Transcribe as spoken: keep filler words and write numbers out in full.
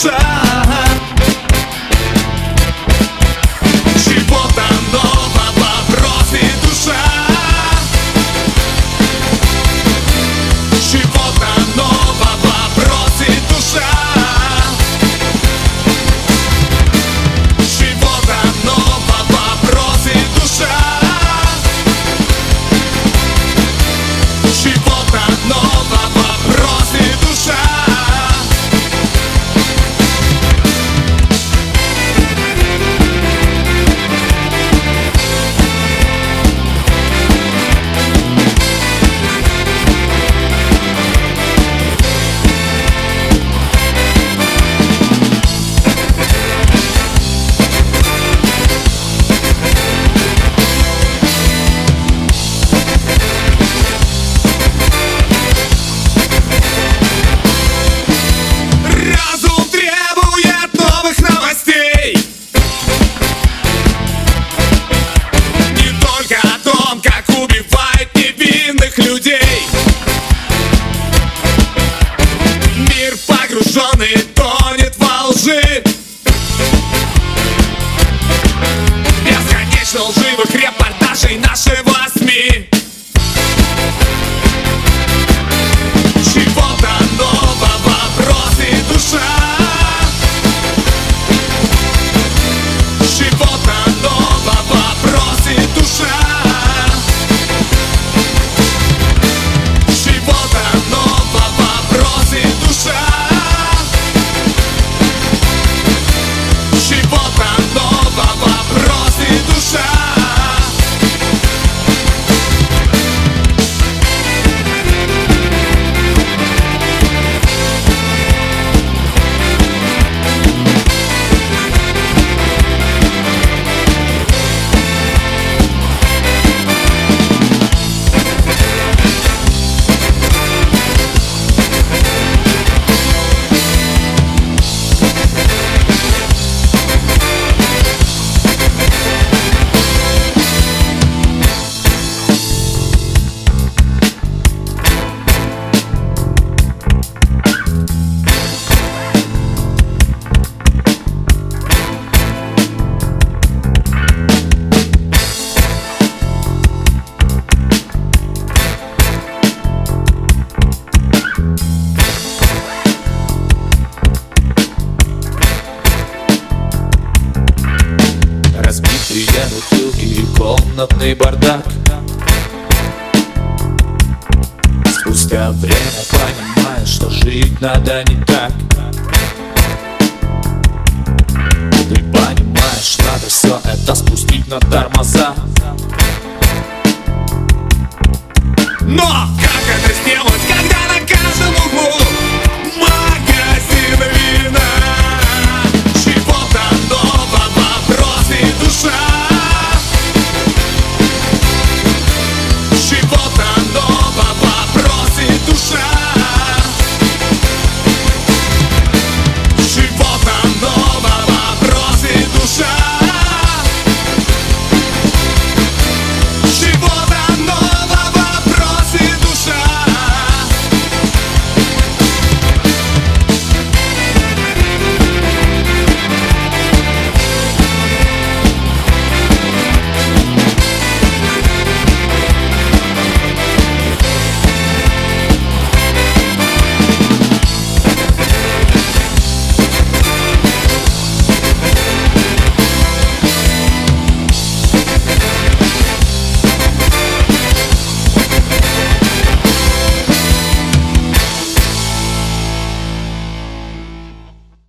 душа. Чего-то нового просит душа. Чего-то нового просит душа. Чего-то нового просит душа. Чего-то нового просит душа. Разум требует новых новостей. Не только о том, как убивают невинных людей. Мир погруженный тонет во лжи. Бесконечно лживых репортажей нашего СМИ. Чего-то нового просит душа. Чего-то нового просит душа. Чего-то нового просит душа. Чего-то нового просит душа. Разбитые бутылки и комнатный бардак. Спустя время понимаешь, что жить надо не так. Ты понимаешь, надо все это спустить на тормоза. Но как это сделать?